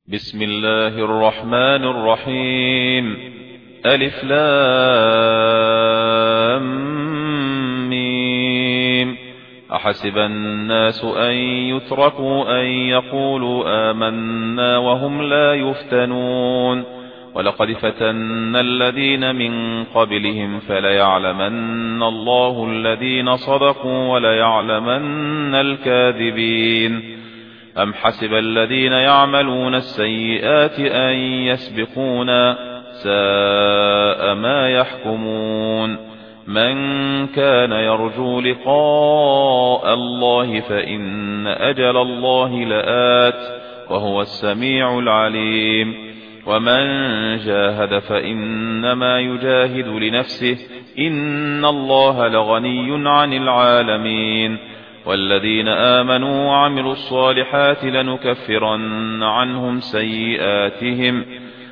بسم الله الرحمن الرحيم. ألف لام ميم. أحسب الناس أن يتركوا أن يقولوا آمنا وهم لا يفتنون. ولقد فتنا الذين من قبلهم فليعلمن الله الذين صدقوا وليعلمن الكاذبين. أم حسب الذين يعملون السيئات أن يسبقونا ساء ما يحكمون. من كان يرجو لقاء الله فإن أجل الله لآت وهو السميع العليم. ومن جاهد فإنما يجاهد لنفسه إن الله لغني عن العالمين. والذين آمنوا وعملوا الصالحات لنكفرن عنهم سيئاتهم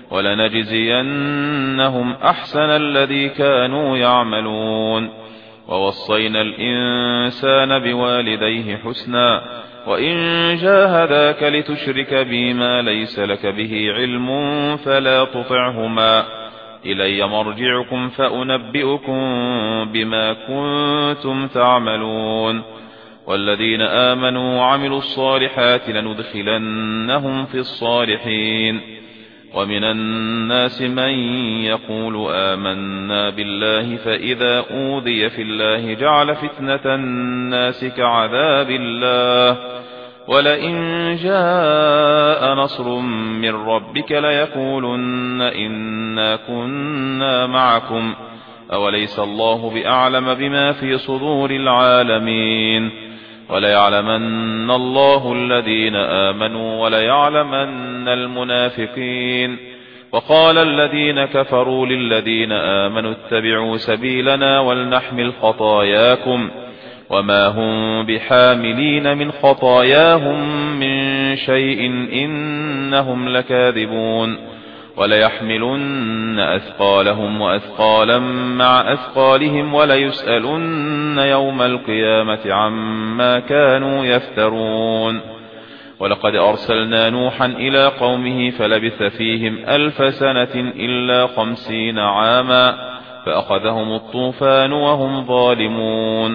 ولنجزينهم أحسن الذي كانوا يعملون. ووصينا الإنسان بوالديه حسنا وإن جاهداك لتشرك بي ما ليس لك به علم فلا تطعهما إلي مرجعكم فأنبئكم بما كنتم تعملون. والذين آمنوا وعملوا الصالحات لندخلنهم في الصالحين. ومن الناس من يقول آمنا بالله فإذا أوذي في الله جعل فتنة الناس كعذاب الله ولئن جاء نصر من ربك ليقولن إنا كنا معكم أوليس الله بأعلم بما في صدور العالمين. وليعلمن الله الذين آمنوا وليعلمن المنافقين. وقال الذين كفروا للذين آمنوا اتبعوا سبيلنا ولنحمل خطاياكم وما هم بحاملين من خطاياهم من شيء إنهم لكاذبون. وليحملن أثقالهم وأثقالا مع أثقالهم وليسألن يوم القيامة عما كانوا يفترون. ولقد أرسلنا نوحا إلى قومه فلبث فيهم 1000 سنة إلا 50 عاما فأخذهم الطوفان وهم ظالمون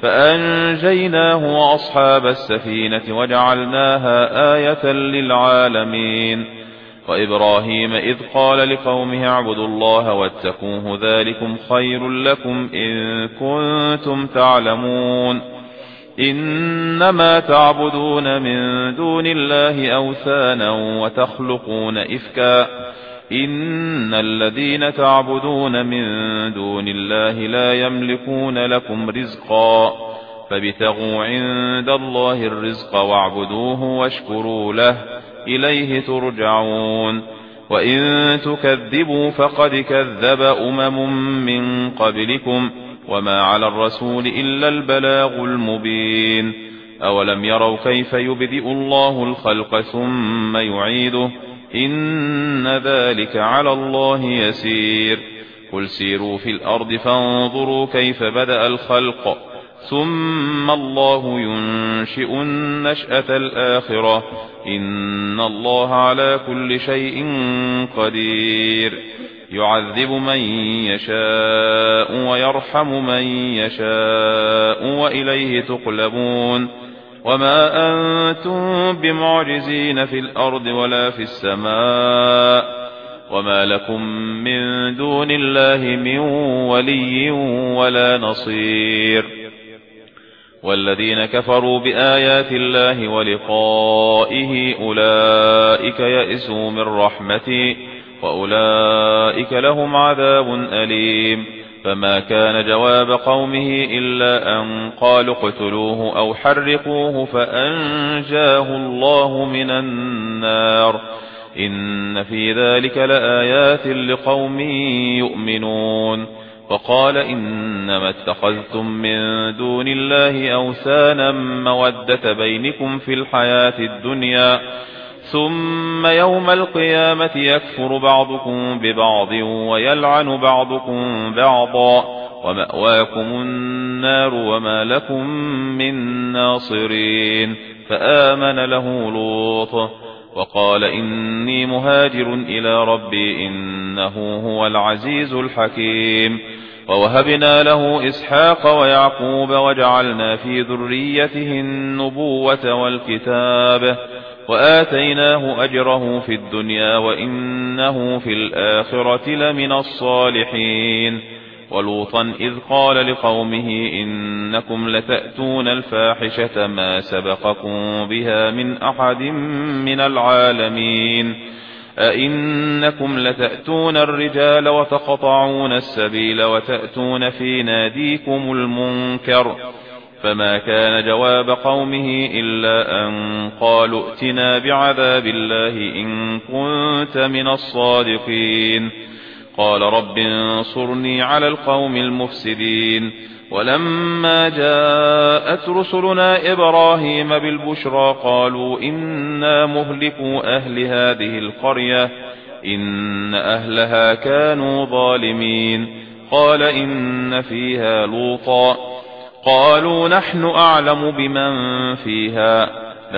فأنجيناه وأصحاب السفينة وجعلناها آية للعالمين. وإبراهيم إذ قال لقومه اعبدوا الله واتقوه ذلكم خير لكم إن كنتم تعلمون. إنما تعبدون من دون الله أوثانا وتخلقون إفكا إن الذين تعبدون من دون الله لا يملكون لكم رزقا فابتغوا عند الله الرزق واعبدوه واشكروا له إليه ترجعون. وإن تكذبوا فقد كذب من قبلكم وما على الرسول إلا البلاغ المبين. أولم يروا كيف يبدئ الله الخلق ثم يعيده إن ذلك على الله يسير. قل سيروا في الأرض فانظروا كيف بدأ الخلق ثم الله ينشئ النشأة الآخرة إن الله على كل شيء قدير. يعذب من يشاء ويرحم من يشاء وإليه تقلبون. وما أنتم بمعجزين في الأرض ولا في السماء وما لكم من دون الله من ولي ولا نصير. والذين كفروا بآيات الله ولقائه أولئك يئسوا من رحمتي وأولئك لهم عذاب أليم. فما كان جواب قومه إلا أن قالوا اقتلوه أو حرقوه فأنجاه الله من النار إن في ذلك لآيات لقوم يؤمنون. وقال إنما اتخذتم من دون الله أوثانا مودة بينكم في الحياة الدنيا ثم يوم القيامة يكفر بعضكم ببعض ويلعن بعضكم بعضا ومأواكم النار وما لكم من ناصرين. فآمن له لوط وقال إني مهاجر إلى ربي إنه هو العزيز الحكيم. ووهبنا له إسحاق ويعقوب وجعلنا في ذريته النبوة والكتاب وآتيناه أجره في الدنيا وإنه في الآخرة لمن الصالحين. ولوطا إذ قال لقومه إنكم لتأتون الفاحشة ما سبقكم بها من أحد من العالمين أئنكم لتأتون الرجال وتقطعون السبيل وتأتون في ناديكم المنكر. فما كان جواب قومه إلا أن قالوا ائتنا بعذاب الله إن كنت من الصادقين. قال رب انصرني على القوم المفسدين. ولما جاءت رسلنا إبراهيم بالبشرى قالوا إنا مهلكوا أهل هذه القرية إن أهلها كانوا ظالمين. قال إن فيها لوطا قالوا نحن أعلم بمن فيها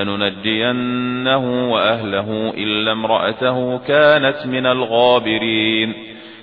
لننجينه وأهله إلا امرأته كانت من الغابرين.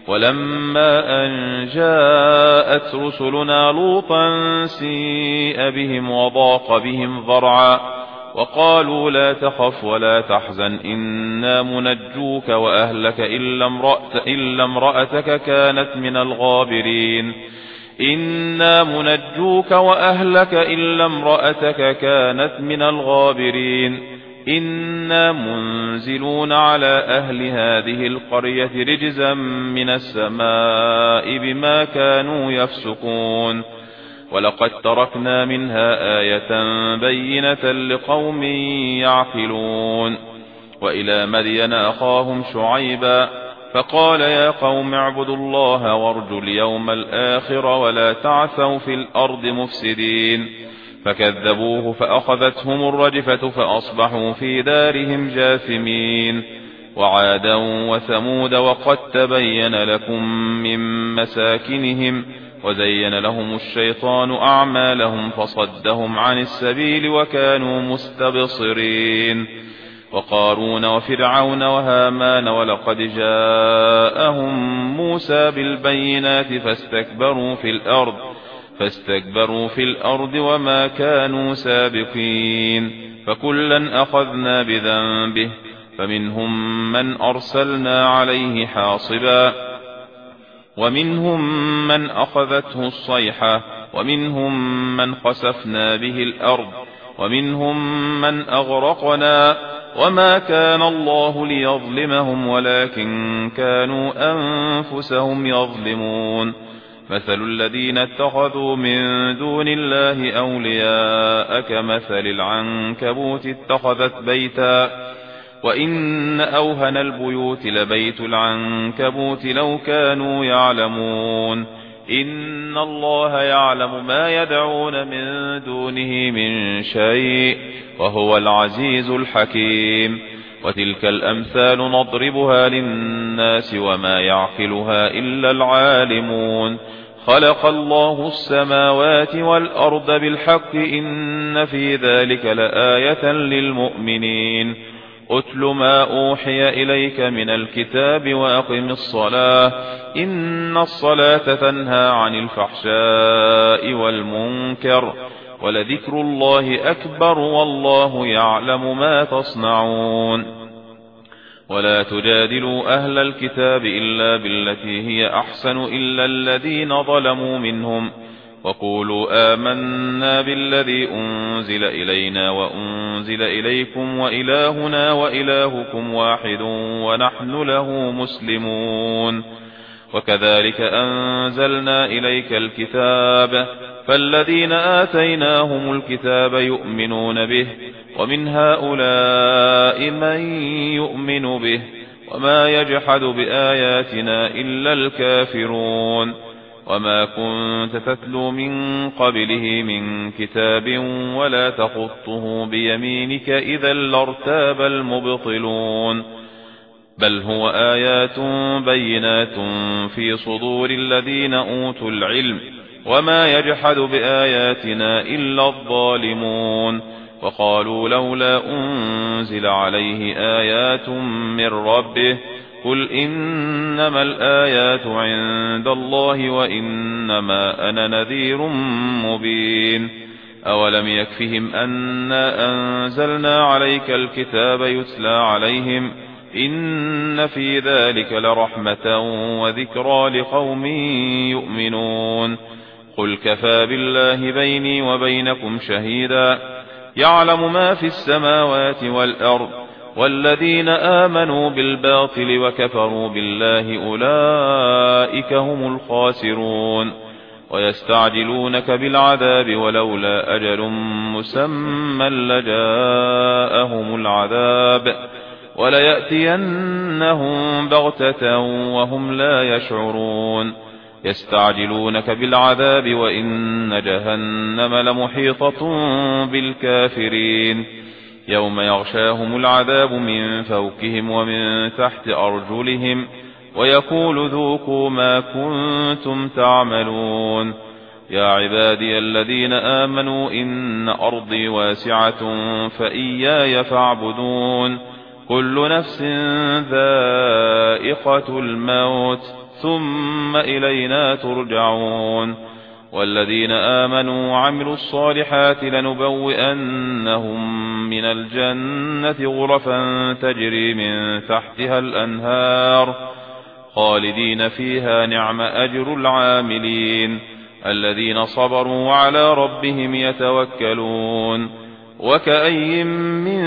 ولما أن جاءت رسلنا لوطا سيء بهم وضاق بهم ذرعا وقالوا لا تخف ولا تحزن إنا منجوك وأهلك إلا امرأتك كانت من الغابرين. إنا منجوك وأهلك إلا امرأتك كانت من الغابرين. إنا منزلون على أهل هذه القرية رجزا من السماء بما كانوا يفسقون. ولقد تركنا منها آية بينة لقوم يعقلون. وإلى مدين أخاهم شعيبا فقال يا قوم اعبدوا الله وارجوا اليوم الآخر ولا تعثوا في الأرض مفسدين. فكذبوه فأخذتهم الرجفة فأصبحوا في دارهم جاثمين. وعادا وثمود وقد تبين لكم من مساكنهم وزين لهم الشيطان أعمالهم فصدهم عن السبيل وكانوا مستبصرين. وقارون وفرعون وهامان ولقد جاءهم موسى بالبينات فاستكبروا في الأرض وما كانوا سابقين. فكلا أخذنا بذنبه فمنهم من أرسلنا عليه حاصبا ومنهم من أخذته الصيحة ومنهم من خسفنا به الأرض ومنهم من أغرقنا وما كان الله ليظلمهم ولكن كانوا أنفسهم يظلمون. مثل الذين اتخذوا من دون الله أولياء كمثل العنكبوت اتخذت بيتا وإن أوهن البيوت لبيت العنكبوت لو كانوا يعلمون. إن الله يعلم ما يدعون من دونه من شيء وهو العزيز الحكيم. وتلك الأمثال نضربها للناس وما يعقلها إلا العالمون. خلق الله السماوات والأرض بالحق إن في ذلك لآية للمؤمنين. أتل ما أوحي إليك من الكتاب وأقم الصلاة إن الصلاة تنهى عن الفحشاء والمنكر ولذكر الله أكبر والله يعلم ما تصنعون. ولا تجادلوا أهل الكتاب إلا بالتي هي أحسن إلا الذين ظلموا منهم وقولوا آمنا بالذي أنزل إلينا وأنزل إليكم وإلهنا وإلهكم واحد ونحن له مسلمون. وكذلك أنزلنا إليك الكتاب فالذين آتيناهم الكتاب يؤمنون به ومن هؤلاء من يؤمن به وما يجحد بآياتنا إلا الكافرون. وما كنت تتلو من قبله من كتاب ولا تخطه بيمينك إذا لارتاب المبطلون. بل هو آيات بينات في صدور الذين أوتوا العلم وما يجحد بآياتنا إلا الظالمون. وقالوا لولا أنزل عليه آيات من ربه قل إنما الآيات عند الله وإنما أنا نذير مبين أولم يكفهم أنا أنزلنا عليك الكتاب يتلى عليهم إن في ذلك لرحمة وذكرى لقوم يؤمنون قل كفى بالله بيني وبينكم شهيدا يعلم ما في السماوات والأرض والذين آمنوا بالباطل وكفروا بالله أولئك هم الخاسرون ويستعجلونك بالعذاب ولولا أجل مسمى لجاءهم العذاب وليأتينهم بغتة وهم لا يشعرون يستعجلونك بالعذاب وإن جهنم لمحيطة بالكافرين يوم يغشاهم العذاب من فوقهم ومن تحت أرجلهم ويقول ذوقوا ما كنتم تعملون يا عبادي الذين آمنوا إن أرضي واسعة فإياي فاعبدون كل نفس ذائقة الموت ثم إلينا ترجعون والذين آمنوا وعملوا الصالحات لنبوئنهم من الجنة غرفا تجري من تحتها الأنهار خالدين فيها نعم أجر العاملين الذين صبروا وعلى ربهم يتوكلون وكأي من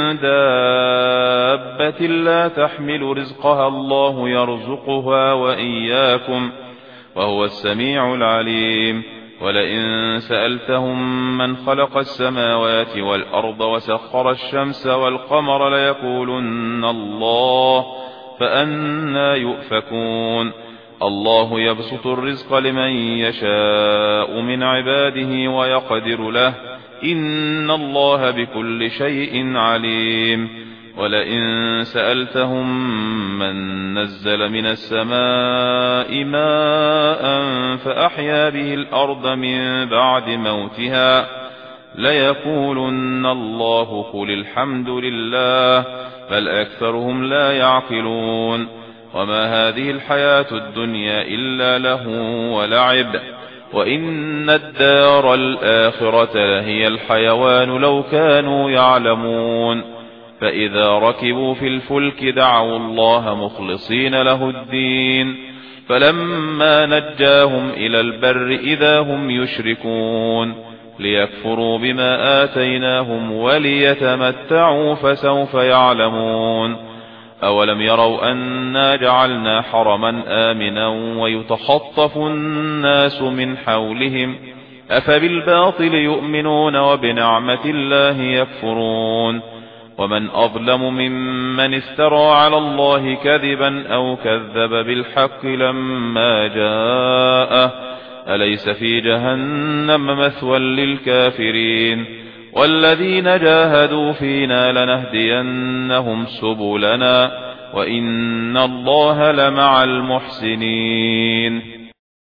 دابة لا تحمل رزقها الله يرزقها وإياكم وهو السميع العليم ولئن سألتهم من خلق السماوات والأرض وسخر الشمس والقمر ليقولن الله فأنى يؤفكون الله يبسط الرزق لمن يشاء من عباده ويقدر له إن الله بكل شيء عليم ولئن سألتهم من نزل من السماء ماء فأحيا به الأرض من بعد موتها ليقولن الله قل الحمد لله بل أكثرهم لا يعقلون وما هذه الحياة الدنيا إلا لهو ولعب وإن الدار الآخرة لهي الحيوان لو كانوا يعلمون فإذا ركبوا في الفلك دعوا الله مخلصين له الدين فلما نجاهم إلى البر إذا هم يشركون ليكفروا بما آتيناهم وليتمتعوا فسوف يعلمون أولم يروا أنا جعلنا حرما آمنا ويتخطف الناس من حولهم أفبالباطل يؤمنون وبنعمة الله يكفرون ومن أظلم ممن افترى على الله كذبا أو كذب بالحق لما جاءه أليس في جهنم مثوى للكافرين والذين جاهدوا فينا لنهدينهم سبلنا وإن الله لمع المحسنين